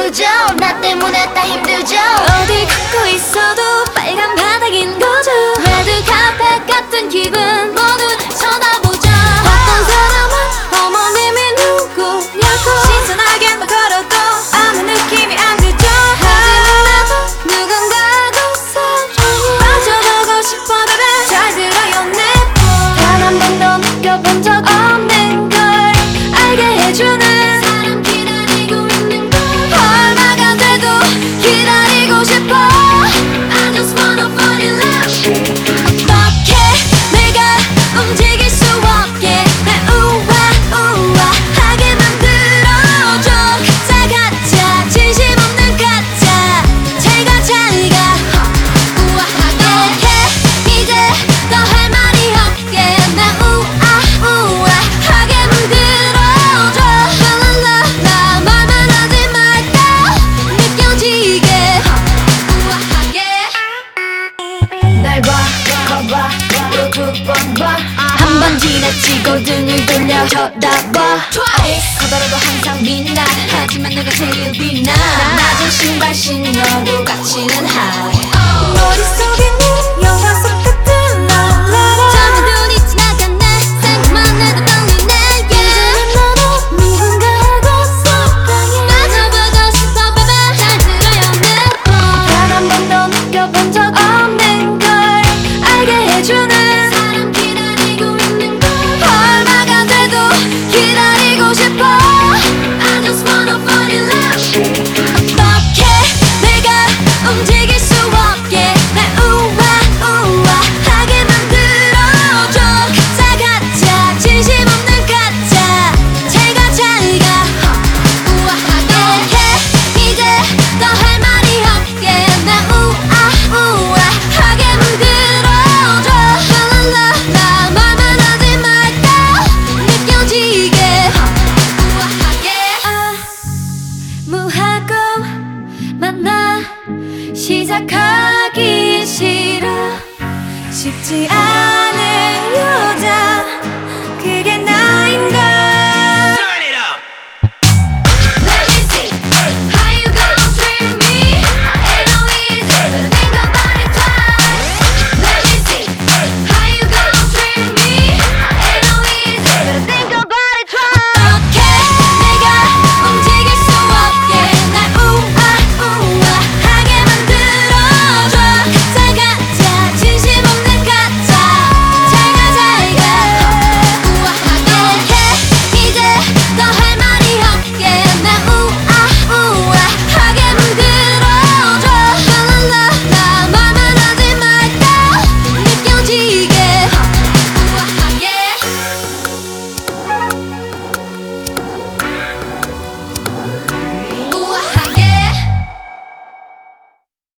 바쁘죠. 나 때문에 다 힘들죠. 어디 걷고 있어도 빨간 바닥인 거죠. 레드 카펫 같은 기분 모두 쳐다보죠. 어떤 사람은 어머님이 누구냐고 신선하게만 걸어도 아무 느낌이 안 들죠. 하지만 나도 누군가하고 사랑에 빠져보고 싶어 baby. 잘 들어요 내 말. 단 한 번도 느껴본 적 없는 걸 알게 해주는 사람 기다리고 있는 걸 얼마가 돼도 기다리고 싶어. I just wanna fall in love. 어떻게 내가 움직일 수 없게 날 우아하게 만들어줘. 가짜 가짜 진심 없는 가짜 잘가 잘가 우아하게 해. 이제 더 할 말이 없게 날 우아하게 만들어줘. 랄랄라 나 말만 하지 말까 느껴지게 우아하게. 날 봐, 커봐, 또 두 번 봐. 한 번 지나치고 등을 돌려 쳐다봐. 커다라도 항상 빛나. 하지만 내가 제일 빛나. 낮은 신발 신어도 갇히는 하이. 머릿속에 네 영화 속 같은 랄라라. 잠은 눈이 지나갔네. 생각만 해도 떨리네. 이제는 나도 누군가하고 사랑해. 빠져보고 싶어 baby. 잘 들어요 내 말. 단 한 번도 느껴본 적 없는 걸 알게 해주는 사람 기다리고 있는 걸 얼마가 돼도 기다리고 싶어. I just wanna fall in love. 어떻게 내가 움직일 수 없게 날 우아하게 만들어줘. 가짜 가짜 진심 없는 가짜 잘가 잘가 우아하게 해. 이제 더 할 말이 없게 날 우아하게 만들어줘. 랄랄라 나 말만 하지 말까 느껴지게 우아하게. 무하고 만나 시작하기 싫어. 쉽지 않아